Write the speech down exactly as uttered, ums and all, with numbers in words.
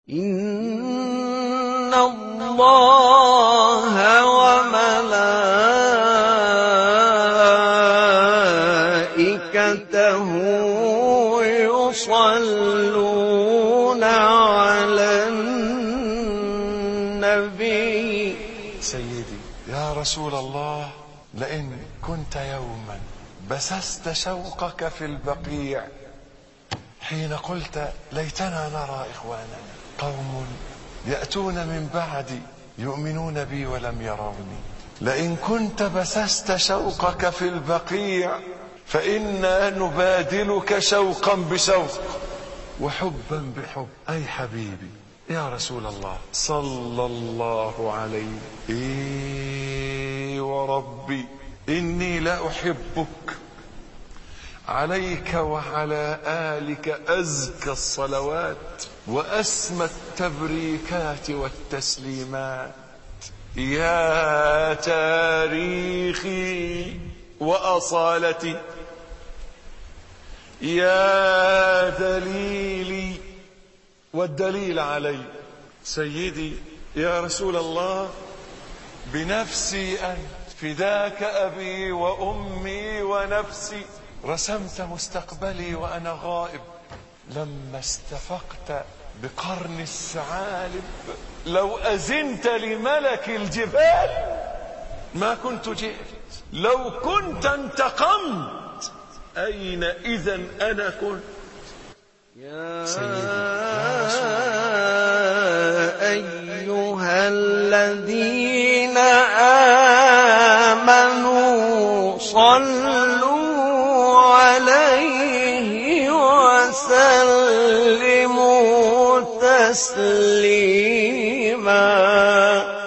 إِنَّ اللَّهَ وَمَلَائِكَتَهُ يُصَلُّونَ عَلَى النَّبِيِّ. سيدي يا رسول الله، لئن كنت يوما بسست شوقك في البقيع حين قلت ليتنا نرى إخواننا قوم يأتون من بعدي يؤمنون بي ولم يروني، لئن كنت بسست شوقك في البقيع فإنا نبادلك شوقا بشوق وحبا بحب. أي حبيبي يا رسول الله صلى الله عليه. إيه وربي إني لا أحبك، عليك وعلى آلك أزكى الصلوات وأسمى التبريكات والتسليمات. يا تاريخي وأصالتي، يا دليلي والدليل علي. سيدي يا رسول الله، بنفسي أنت فداك أبي وأمي ونفسي، رسمت مستقبلي وأنا غائب. لما استفقت بقرن الثعالب لو أذنت لملك الجبال ما كنت جئت، لو كنت انتقمت أين إذن أنا كنت. يا أيها الذين آمنوا صلوا عليه وسلموا تسليما.